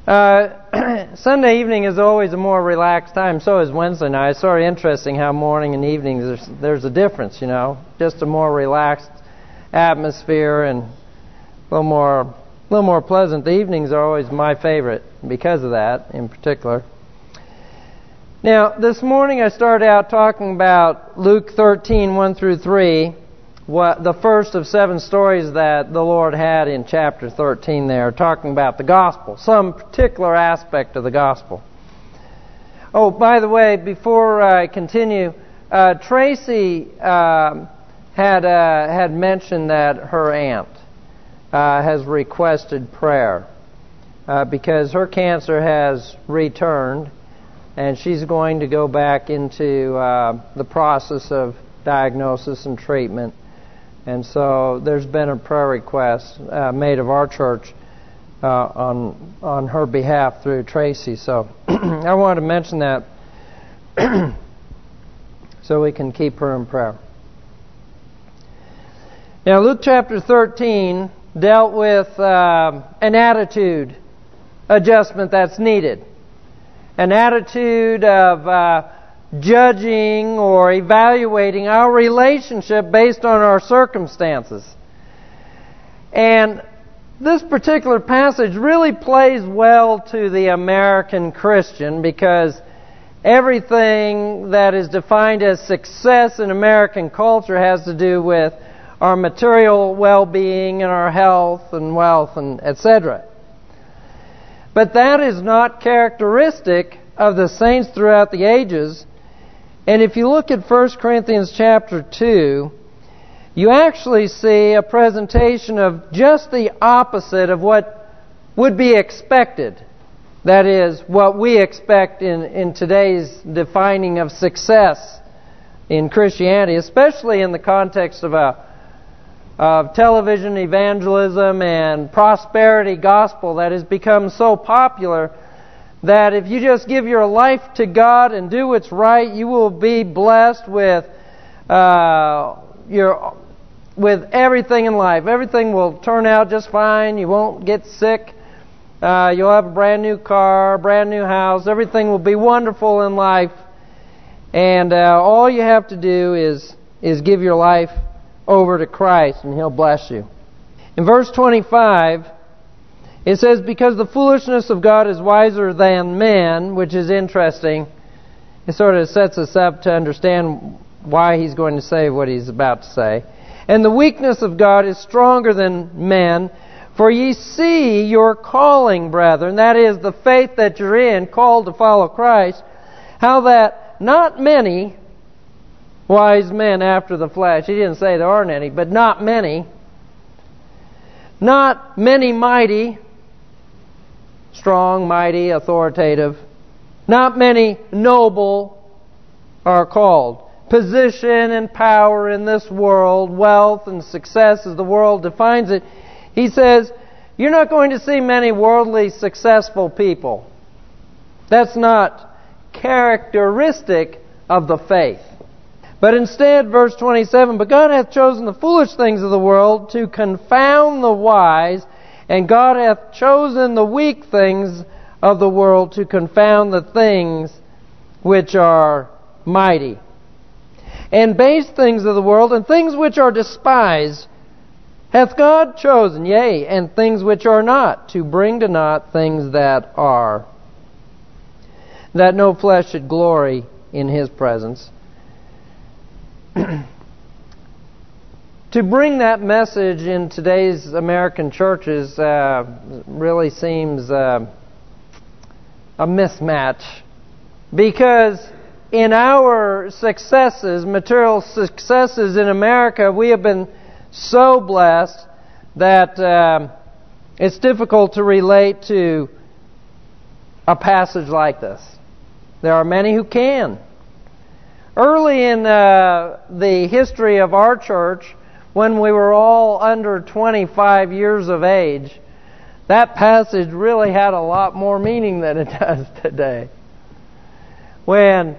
Sunday evening is always a more relaxed time. So is Wednesday night. It's sort of interesting how morning and evening there's a difference, Just a more relaxed atmosphere and a little more pleasant. The evenings are always my favorite because of that in particular. Now, this morning I started out talking about Luke 13, 1 through 3, the first of 7 stories that the Lord had in chapter 13 there, talking about the gospel, some particular aspect of the gospel. Oh, by the way, before I continue, Tracy had mentioned that her aunt has requested prayer because her cancer has returned. And she's going to go back into the process of diagnosis and treatment. And so there's been a prayer request made of our church on her behalf through Tracy. So I wanted to mention that so we can keep her in prayer. Now Luke chapter 13 dealt with an attitude adjustment that's needed. An attitude of judging or evaluating our relationship based on our circumstances. And this particular passage really plays well to the American Christian because everything that is defined as success in American culture has to do with our material well-being and our health and wealth and etc. But that is not characteristic of the saints throughout the ages. And if you look at 1 Corinthians chapter 2, you actually see a presentation of just the opposite of what would be expected. That is, what we expect in today's defining of success in Christianity, especially in the context of television evangelism and prosperity gospel that has become so popular that if you just give your life to God and do what's right, you will be blessed with everything in life. Everything will turn out just fine. You won't get sick. You'll have a brand new car, brand new house. Everything will be wonderful in life. And all you have to do is give your life over to Christ and He'll bless you. In verse 25, it says, because the foolishness of God is wiser than men, which is interesting. It sort of sets us up to understand why he's going to say what he's about to say. And the weakness of God is stronger than men, for ye see your calling, brethren, that is the faith that you're in, called to follow Christ, how that not many wise men after the flesh. He didn't say there aren't any, but not many. Not many mighty, strong, mighty, authoritative. Not many noble are called. Position and power in this world, wealth and success as the world defines it. He says, you're not going to see many worldly successful people. That's not characteristic of the faith. But instead, verse 27, but God hath chosen the foolish things of the world to confound the wise, and God hath chosen the weak things of the world to confound the things which are mighty. And base things of the world, and things which are despised, hath God chosen, yea, and things which are not, to bring to naught things that are, that no flesh should glory in His presence. To bring that message in today's American churches really seems a mismatch. Because in our successes, material successes in America, we have been so blessed that it's difficult to relate to a passage like this. There are many who can. Early in the history of our church, when we were all under 25 years of age, that passage really had a lot more meaning than it does today. When,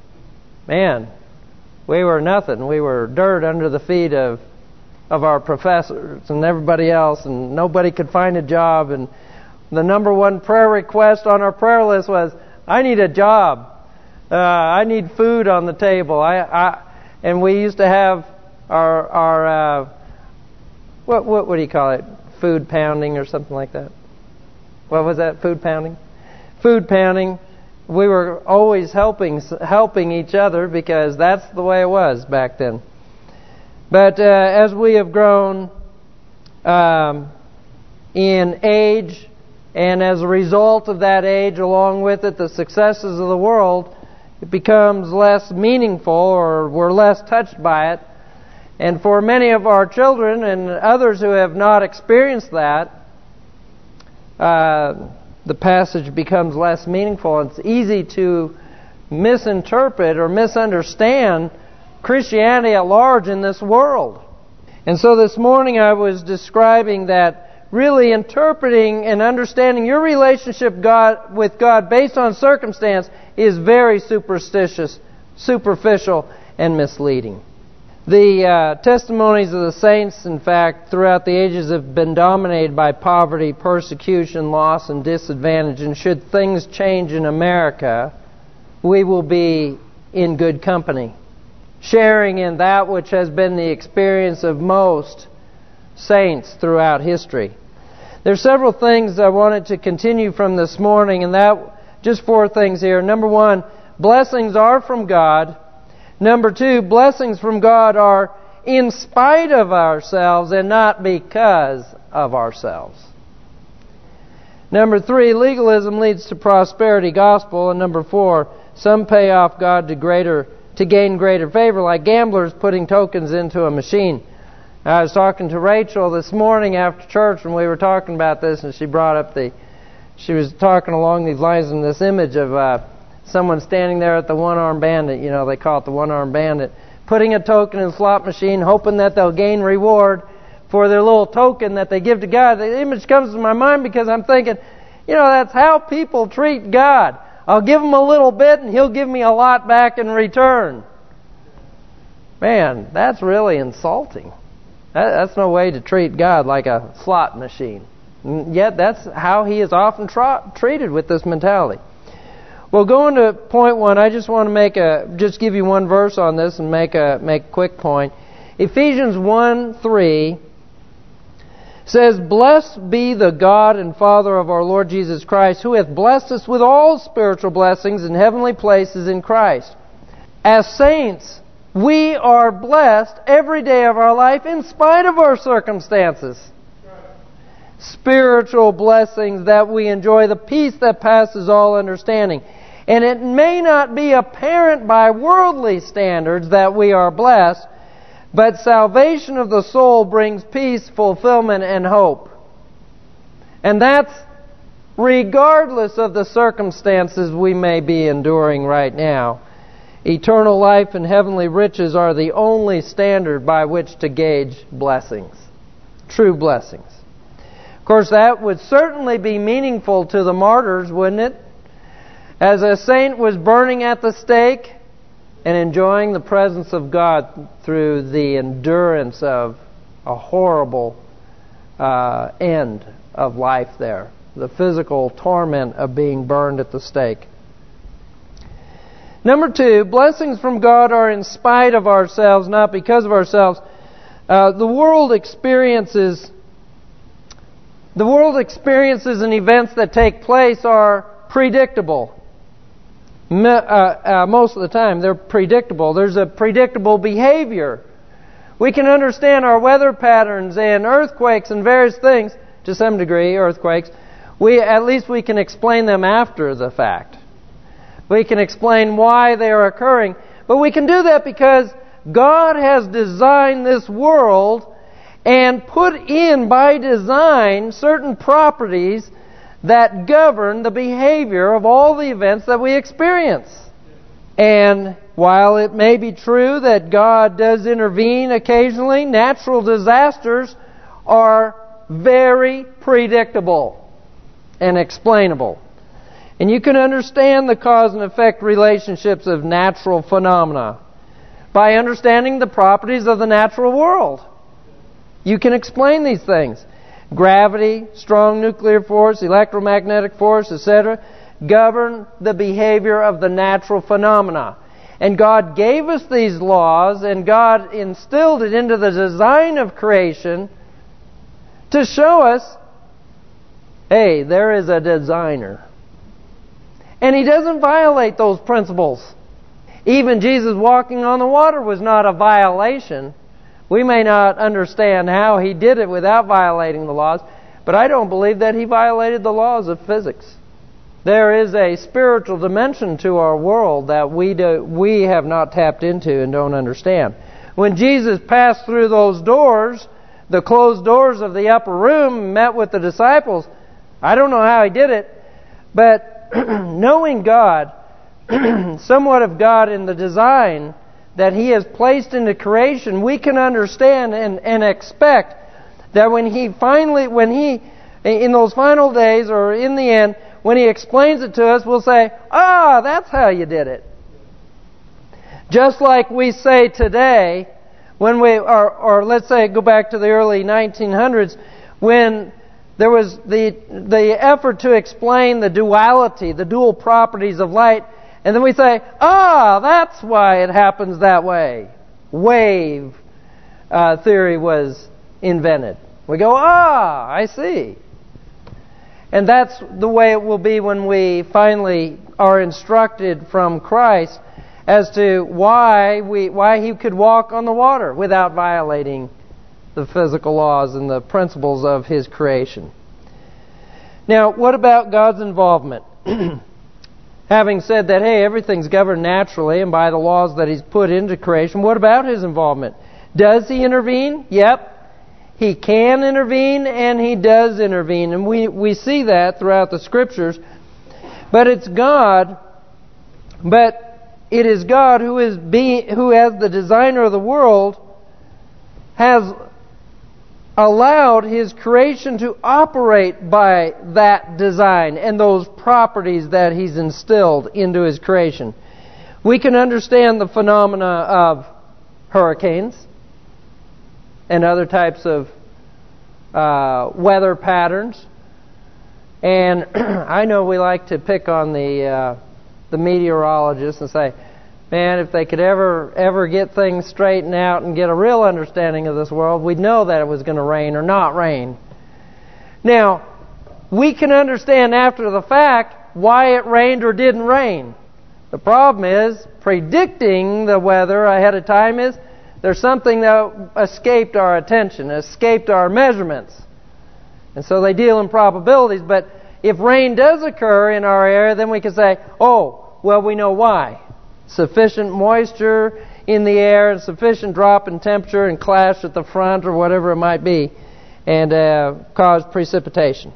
we were nothing. We were dirt under the feet of our professors and everybody else, and nobody could find a job, and the number one prayer request on our prayer list was, I need a job. I need food on the table. And we used to have our what do you call it? Food pounding or something like that. What was that? Food pounding? Food pounding. We were always helping each other because that's the way it was back then. But as we have grown in age, and as a result of that age, along with it, the successes of the world, it becomes less meaningful, or we're less touched by it. And for many of our children and others who have not experienced that, the passage becomes less meaningful. It's easy to misinterpret or misunderstand Christianity at large in this world. And so this morning I was describing that really interpreting and understanding your relationship with God based on circumstance is very superstitious, superficial, and misleading. The testimonies of the saints, in fact, throughout the ages have been dominated by poverty, persecution, loss, and disadvantage. And should things change in America, we will be in good company, sharing in that which has been the experience of most saints throughout history. There are several things I wanted to continue from this morning, and that just 4 things here. Number 1, blessings are from God. Number 2, blessings from God are in spite of ourselves and not because of ourselves. Number 3, legalism leads to prosperity gospel. And number 4, some pay off God to gain greater favor, like gamblers putting tokens into a machine. I was talking to Rachel this morning after church, and we were talking about this, and she brought up she was talking along these lines in this image of someone standing there at the one-armed bandit, they call it the one-armed bandit, putting a token in a slot machine, hoping that they'll gain reward for their little token that they give to God. The image comes to my mind because I'm thinking, that's how people treat God. I'll give him a little bit and he'll give me a lot back in return. Man, that's really insulting. That's no way to treat God, like a slot machine. And yet that's how he is often treated with this mentality. Well, going to point 1, I just want to just give you one verse on this and make a quick point. Ephesians 1:3 says, "Blessed be the God and Father of our Lord Jesus Christ, who hath blessed us with all spiritual blessings in heavenly places in Christ." As saints, we are blessed every day of our life in spite of our circumstances. Spiritual blessings that we enjoy, the peace that passes all understanding. And it may not be apparent by worldly standards that we are blessed, but salvation of the soul brings peace, fulfillment, and hope. And that's regardless of the circumstances we may be enduring right now. Eternal life and heavenly riches are the only standard by which to gauge blessings, true blessings. Of course, that would certainly be meaningful to the martyrs, wouldn't it? As a saint was burning at the stake and enjoying the presence of God through the endurance of a horrible end of life there, the physical torment of being burned at the stake. Number 2, blessings from God are in spite of ourselves, not because of ourselves. The world experiences and events that take place are predictable. Most of the time, they're predictable. There's a predictable behavior. We can understand our weather patterns and earthquakes and various things, to some degree, earthquakes. At least we can explain them after the fact. We can explain why they are occurring. But we can do that because God has designed this world and put in by design certain properties that govern the behavior of all the events that we experience. And while it may be true that God does intervene occasionally, natural disasters are very predictable and explainable. And you can understand the cause and effect relationships of natural phenomena by understanding the properties of the natural world. You can explain these things. gravity, strong nuclear force, electromagnetic force, etc., govern the behavior of the natural phenomena. And God gave us these laws, and God instilled it into the design of creation to show us, hey, there is a designer. And He doesn't violate those principles. Even Jesus walking on the water was not a violation. We may not understand how He did it without violating the laws, but I don't believe that He violated the laws of physics. There is a spiritual dimension to our world that we have not tapped into and don't understand. When Jesus passed through those doors, the closed doors of the upper room, met with the disciples, I don't know how He did it, but knowing God, somewhat of God in the design that He has placed into creation, we can understand and expect that when He, in those final days or in the end, when He explains it to us, we'll say, that's how you did it. Just like we say today, when or let's say go back to the early 1900s, when there was the effort to explain the duality, the dual properties of light, and then we say, that's why it happens that way. Wave theory was invented. We go, I see. And that's the way it will be when we finally are instructed from Christ as to why He could walk on the water without violating the physical laws and the principles of His creation. Now, what about God's involvement? Having said that, hey, everything's governed naturally and by the laws that He's put into creation, what about His involvement? Does He intervene? Yep. He can intervene, and He does intervene. And we see that throughout the Scriptures. But it is God who as the designer of the world, has allowed His creation to operate by that design and those properties that He's instilled into His creation. We can understand the phenomena of hurricanes and other types of weather patterns. And I know we like to pick on the meteorologists and say, man, if they could ever get things straightened out and get a real understanding of this world, we'd know that it was going to rain or not rain. Now, we can understand after the fact why it rained or didn't rain. The problem is, predicting the weather ahead of time is, there's something that escaped our attention, escaped our measurements. And so they deal in probabilities. But if rain does occur in our area, then we can say, we know why. Sufficient moisture in the air, and sufficient drop in temperature and clash at the front or whatever it might be, and cause precipitation.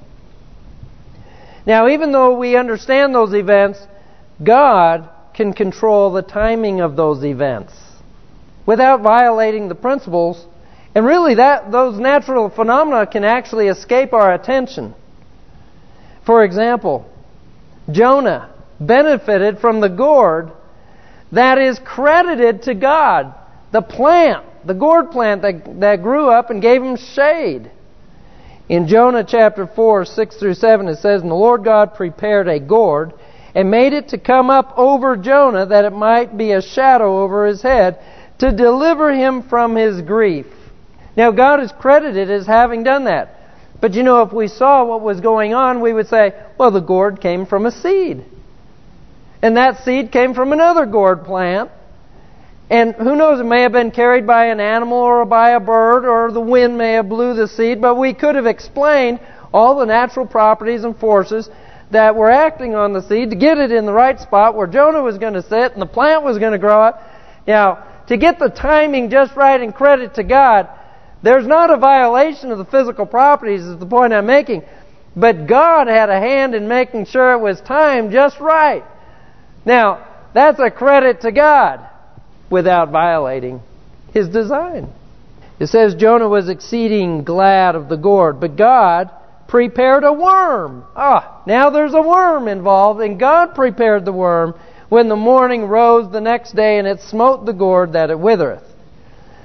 Now, even though we understand those events, God can control the timing of those events without violating the principles. And really, those natural phenomena can actually escape our attention. For example, Jonah benefited from the gourd that is credited to God. The gourd plant that grew up and gave him shade. In Jonah chapter 4, 6 through 7, it says, "And the Lord God prepared a gourd, and made it to come up over Jonah, that it might be a shadow over his head, to deliver him from his grief." Now, God is credited as having done that. But if we saw what was going on, we would say, the gourd came from a seed. And that seed came from another gourd plant. And who knows, it may have been carried by an animal or by a bird, or the wind may have blew the seed, but we could have explained all the natural properties and forces that were acting on the seed to get it in the right spot where Jonah was going to sit and the plant was going to grow up. Now, to get the timing just right and credit to God, there's not a violation of the physical properties, is the point I'm making. But God had a hand in making sure it was timed just right. Now, that's a credit to God without violating His design. It says Jonah was exceeding glad of the gourd, but God prepared a worm. Now there's a worm involved, and God prepared the worm when the morning rose the next day, and it smote the gourd that it withereth.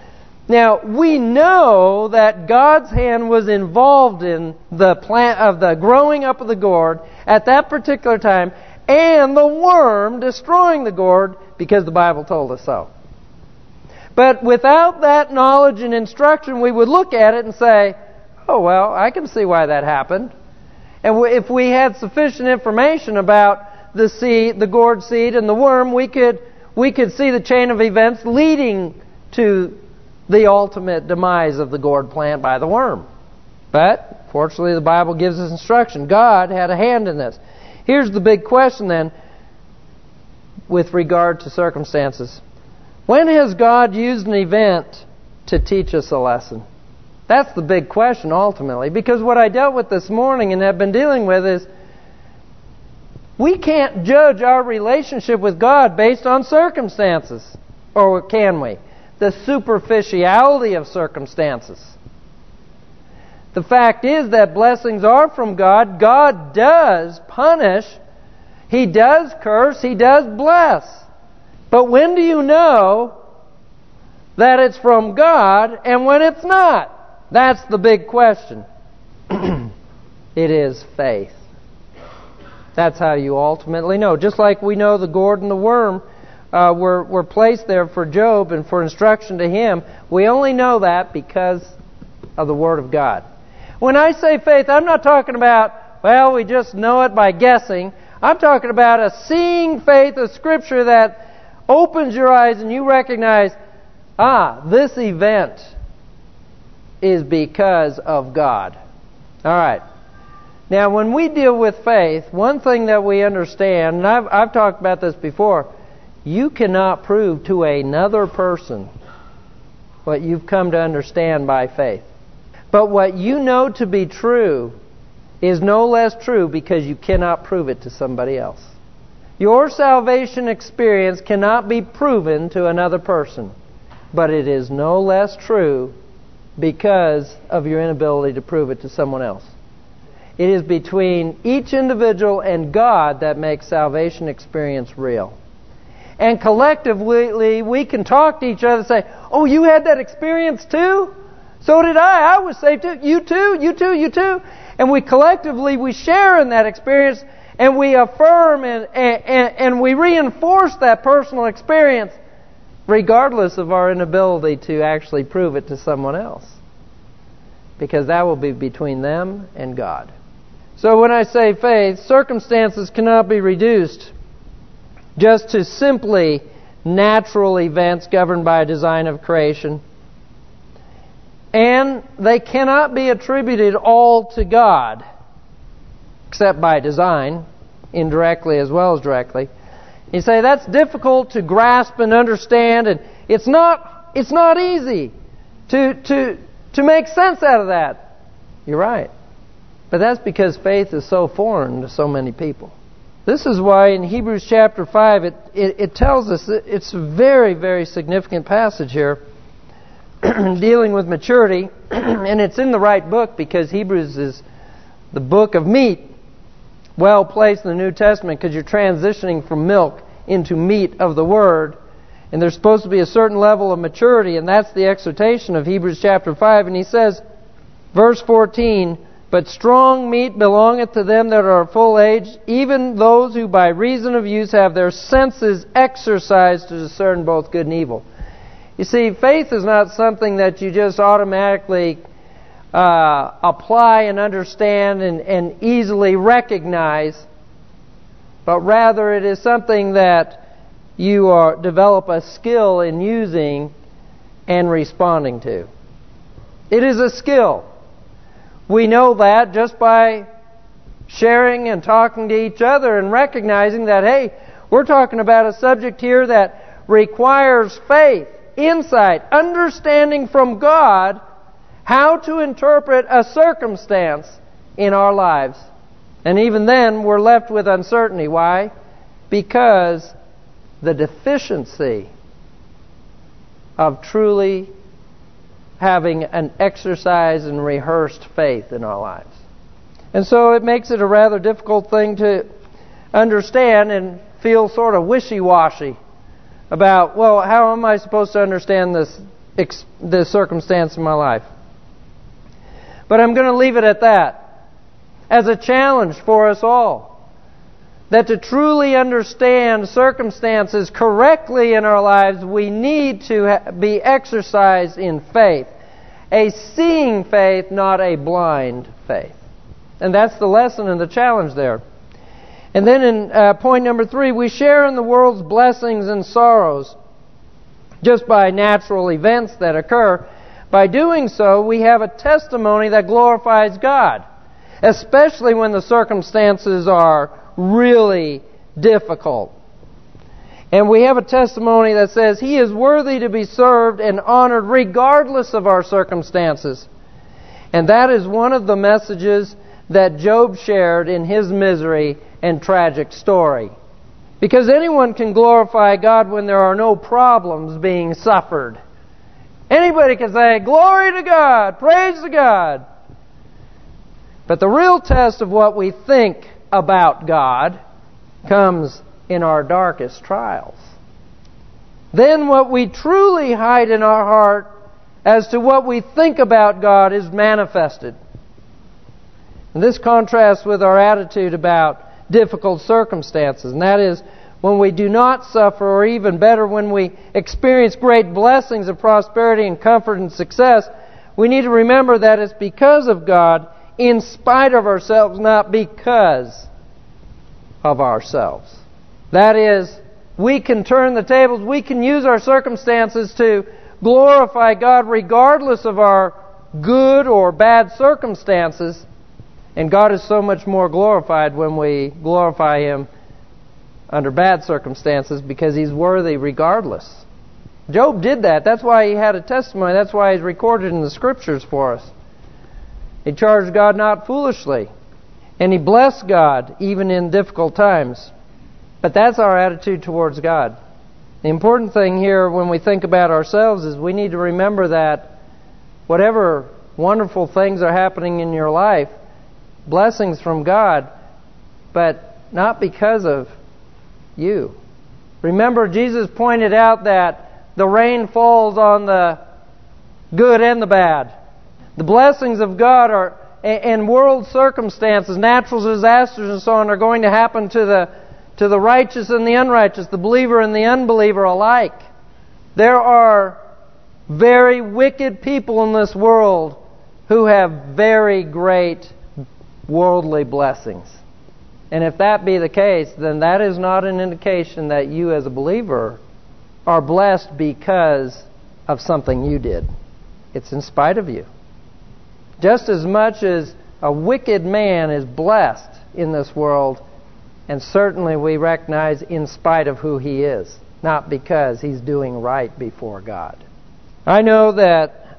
Now, we know that God's hand was involved in the plant of the growing up of the gourd at that particular time, and the worm destroying the gourd, because the Bible told us so. But without that knowledge and instruction, we would look at it and say, oh, well, I can see why that happened. And if we had sufficient information about the seed, the gourd seed, and the worm, we could see the chain of events leading to the ultimate demise of the gourd plant by the worm. But, fortunately, the Bible gives us instruction. God had a hand in this. Here's the big question then, with regard to circumstances. When has God used an event to teach us a lesson? That's the big question ultimately. Because what I dealt with this morning and have been dealing with is, we can't judge our relationship with God based on circumstances. Or can we? The superficiality of circumstances. The fact is that blessings are from God. God does punish. He does curse. He does bless. But when do you know that it's from God and when it's not? That's the big question. It is faith. That's how you ultimately know. Just like we know the gourd and the worm were placed there for Job and for instruction to him, we only know that because of the Word of God. When I say faith, I'm not talking about, well, we just know it by guessing. I'm talking about a seeing faith of Scripture that opens your eyes and you recognize, this event is because of God. All right. Now, when we deal with faith, one thing that we understand, and I've talked about this before, you cannot prove to another person what you've come to understand by faith. But what you know to be true is no less true because you cannot prove it to somebody else. Your salvation experience cannot be proven to another person, but it is no less true because of your inability to prove it to someone else. It is between each individual and God that makes salvation experience real. And collectively, we can talk to each other and say, oh, you had that experience too? So did I. I was saved too. You too, you too, you too. And we collectively, we share in that experience and we affirm and we reinforce that personal experience regardless of our inability to actually prove it to someone else. Because that will be between them and God. So when I say faith, circumstances cannot be reduced just to simply natural events governed by a design of creation. And they cannot be attributed all to God, except by design, indirectly as well as directly. You say that's difficult to grasp and understand, and it's not easy to make sense out of that. You're right. But that's because faith is so foreign to so many people. This is why in Hebrews chapter 5 it tells us that it's a very, very significant passage here dealing with maturity, and it's in the right book because Hebrews is the book of meat, well placed in the New Testament because you're transitioning from milk into meat of the Word, and there's supposed to be a certain level of maturity, and that's the exhortation of Hebrews chapter 5, and he says, verse 14, but strong meat belongeth to them that are full age, even those who by reason of use have their senses exercised to discern both good and evil. You see, faith is not something that you just automatically apply and understand and easily recognize, but rather it is something that you develop a skill in using and responding to. It is a skill. We know that just by sharing and talking to each other and recognizing that, hey, we're talking about a subject here that requires faith, insight, understanding from God how to interpret a circumstance in our lives. And even then, we're left with uncertainty. Why? Because the deficiency of truly having an exercised and rehearsed faith in our lives. And so it makes it a rather difficult thing to understand and feel sort of wishy-washy about, well, how am I supposed to understand the circumstance in my life. But I'm going to leave it at that, as a challenge for us all. That to truly understand circumstances correctly in our lives, we need to be exercised in faith. A seeing faith, not a blind faith. And that's the lesson and the challenge there. And then in point number 3, we share in the world's blessings and sorrows just by natural events that occur. By doing so, we have a testimony that glorifies God, especially when the circumstances are really difficult. And we have a testimony that says He is worthy to be served and honored regardless of our circumstances. And that is one of the messages that Job shared in his misery and tragic story. Because anyone can glorify God when there are no problems being suffered. Anybody can say, "Glory to God, praise to God." But the real test of what we think about God comes in our darkest trials. Then what we truly hide in our heart as to what we think about God is manifested. And this contrasts with our attitude about difficult circumstances. And that is, when we do not suffer, or even better, when we experience great blessings of prosperity and comfort and success, we need to remember that it's because of God, in spite of ourselves, not because of ourselves. That is, we can turn the tables, we can use our circumstances to glorify God regardless of our good or bad circumstances. And God is so much more glorified when we glorify Him under bad circumstances, because He's worthy regardless. Job did that. That's why he had a testimony. That's why he's recorded in the Scriptures for us. He charged God not foolishly. And he blessed God even in difficult times. But that's our attitude towards God. The important thing here when we think about ourselves is we need to remember that whatever wonderful things are happening in your life, blessings from God, but not because of you. Remember, Jesus pointed out that the rain falls on the good and the bad. The blessings of God are, and world circumstances, natural disasters and so on, are going to happen to the righteous and the unrighteous, the believer and the unbeliever alike. There are very wicked people in this world who have very great worldly blessings. And if that be the case, then that is not an indication that you as a believer are blessed because of something you did. It's in spite of you. Just as much as a wicked man is blessed in this world, and certainly we recognize in spite of who he is, not because he's doing right before God. I know that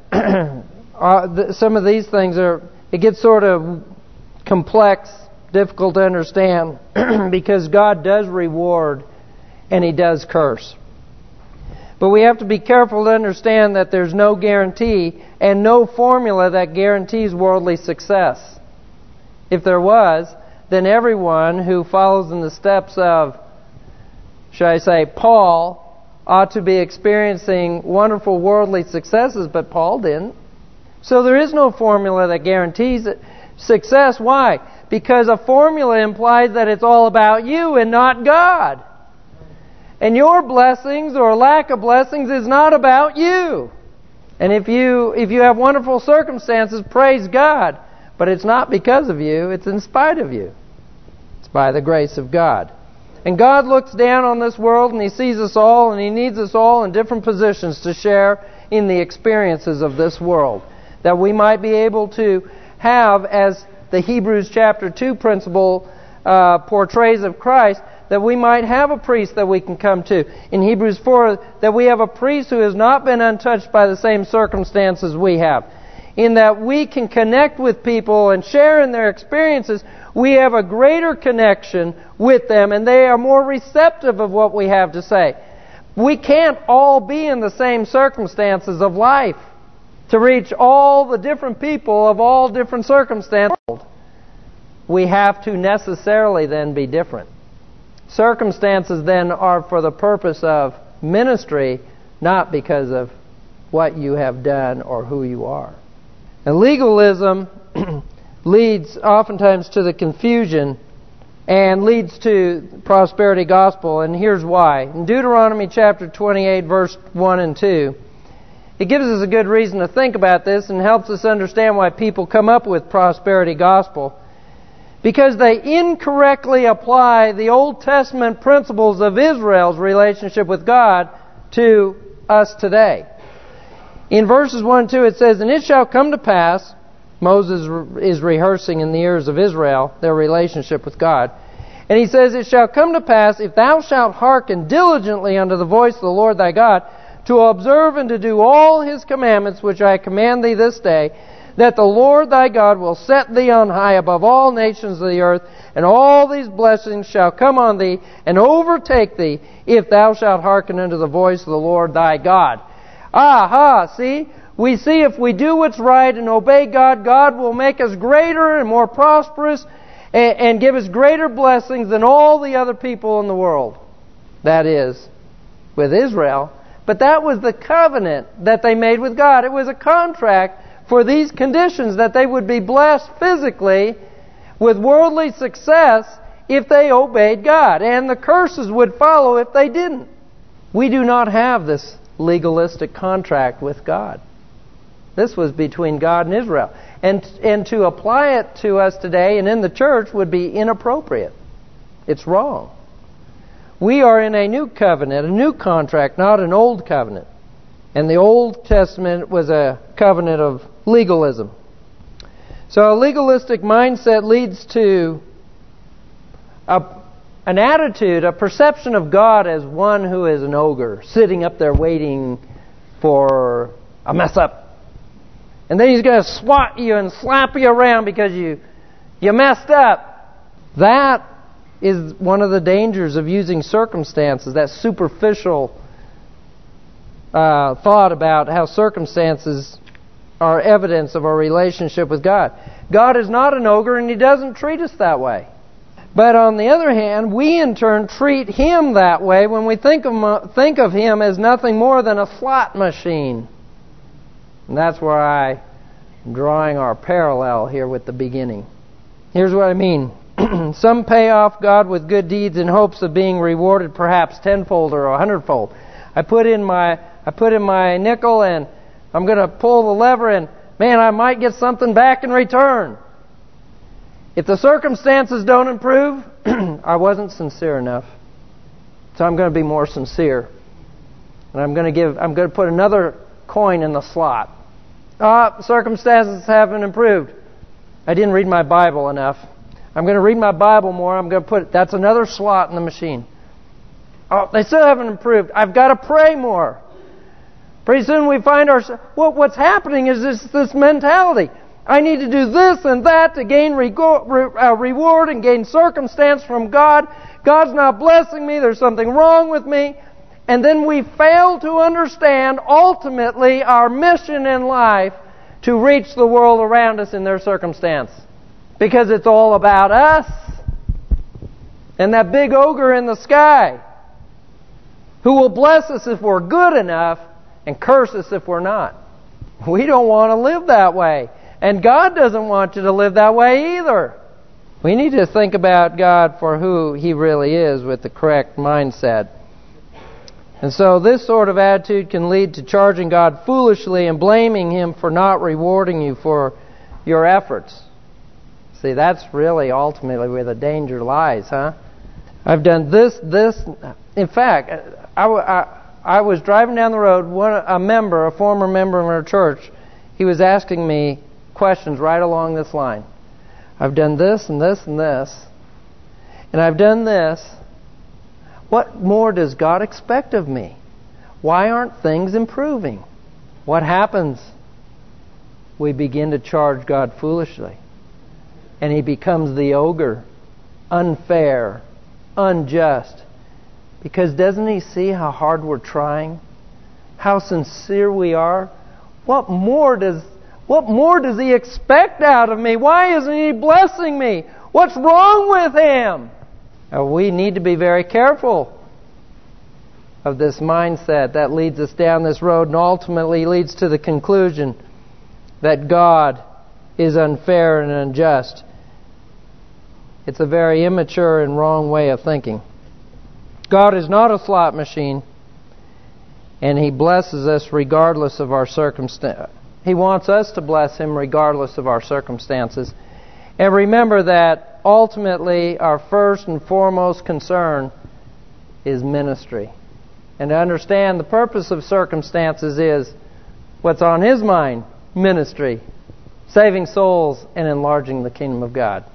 some of these things it gets sort of complex, difficult to understand, because God does reward and He does curse. But we have to be careful to understand that there's no guarantee and no formula that guarantees worldly success. If there was, then everyone who follows in the steps of, shall I say, Paul, ought to be experiencing wonderful worldly successes, but Paul didn't. So there is no formula that guarantees success. Why? Because a formula implies that it's all about you and not God. And your blessings or lack of blessings is not about you. And if you have wonderful circumstances, praise God. But it's not because of you, it's in spite of you. It's by the grace of God. And God looks down on this world and He sees us all, and He needs us all in different positions to share in the experiences of this world, that we might be able to have, as the Hebrews chapter 2 principle portrays of Christ, that we might have a priest that we can come to. In Hebrews 4, that we have a priest who has not been untouched by the same circumstances we have. In that we can connect with people and share in their experiences, we have a greater connection with them, and they are more receptive of what we have to say. We can't all be in the same circumstances of life to reach all the different people of all different circumstances. We have to necessarily then be different. Circumstances then are for the purpose of ministry, not because of what you have done or who you are. And legalism leads oftentimes to the confusion and leads to prosperity gospel, and here's why. In Deuteronomy chapter 28, verse 1 and 2, it gives us a good reason to think about this and helps us understand why people come up with prosperity gospel. Because they incorrectly apply the Old Testament principles of Israel's relationship with God to us today. In verses 1 and 2 it says, "And it shall come to pass," Moses is rehearsing in the ears of Israel their relationship with God. And he says, "It shall come to pass, if thou shalt hearken diligently unto the voice of the Lord thy God, to observe and to do all His commandments which I command thee this day, that the Lord thy God will set thee on high above all nations of the earth, and all these blessings shall come on thee and overtake thee, if thou shalt hearken unto the voice of the Lord thy God." See? We see if we do what's right and obey God, God will make us greater and more prosperous and give us greater blessings than all the other people in the world. That is, with Israel. But that was the covenant that they made with God. It was a contract for these conditions, that they would be blessed physically with worldly success if they obeyed God. And the curses would follow if they didn't. We do not have this legalistic contract with God. This was between God and Israel. And to apply it to us today and in the church would be inappropriate. It's wrong. We are in a new covenant, a new contract, not an old covenant. And the Old Testament was a covenant of legalism. So a legalistic mindset leads to an attitude, a perception of God as one who is an ogre, sitting up there waiting for a mess up. And then He's going to swat you and slap you around because you messed up. That is one of the dangers of using circumstances, that superficial thought about how circumstances are evidence of our relationship with God. God is not an ogre, and He doesn't treat us that way. But on the other hand, we in turn treat Him that way when we think of Him as nothing more than a slot machine. And that's where I'm drawing our parallel here with the beginning. Here's what I mean. Some pay off God with good deeds in hopes of being rewarded perhaps tenfold or 100-fold. I put in my nickel and I'm going to pull the lever and, man, I might get something back in return. If the circumstances don't improve, I wasn't sincere enough. So I'm going to be more sincere. And I'm going to put another coin in the slot. Circumstances haven't improved. I didn't read my Bible enough. I'm going to read my Bible more. I'm going to that's another slot in the machine. They still haven't improved. I've got to pray more. Pretty soon we find ourselves, what's happening is this mentality. I need to do this and that to gain reward and gain circumstance from God. God's not blessing me. There's something wrong with me. And then we fail to understand ultimately our mission in life to reach the world around us in their circumstance. Because it's all about us and that big ogre in the sky who will bless us if we're good enough and curse us if we're not. We don't want to live that way. And God doesn't want you to live that way either. We need to think about God for who He really is with the correct mindset. And so this sort of attitude can lead to charging God foolishly and blaming Him for not rewarding you for your efforts. See, that's really ultimately where the danger lies, huh? I've done this. In fact, I was driving down the road. A former member of our church, he was asking me questions right along this line. I've done this and this and this, and I've done this. What more does God expect of me? Why aren't things improving? What happens? We begin to charge God foolishly. And He becomes the ogre, unfair, unjust. Because doesn't He see how hard we're trying? How sincere we are? What more does He expect out of me? Why isn't He blessing me? What's wrong with Him? We need to be very careful of this mindset that leads us down this road and ultimately leads to the conclusion that God is unfair and unjust. It's a very immature and wrong way of thinking. God is not a slot machine, and He blesses us regardless of our circumstance. He wants us to bless Him regardless of our circumstances. And remember that ultimately our first and foremost concern is ministry. And to understand the purpose of circumstances is what's on His mind: ministry, saving souls, and enlarging the kingdom of God.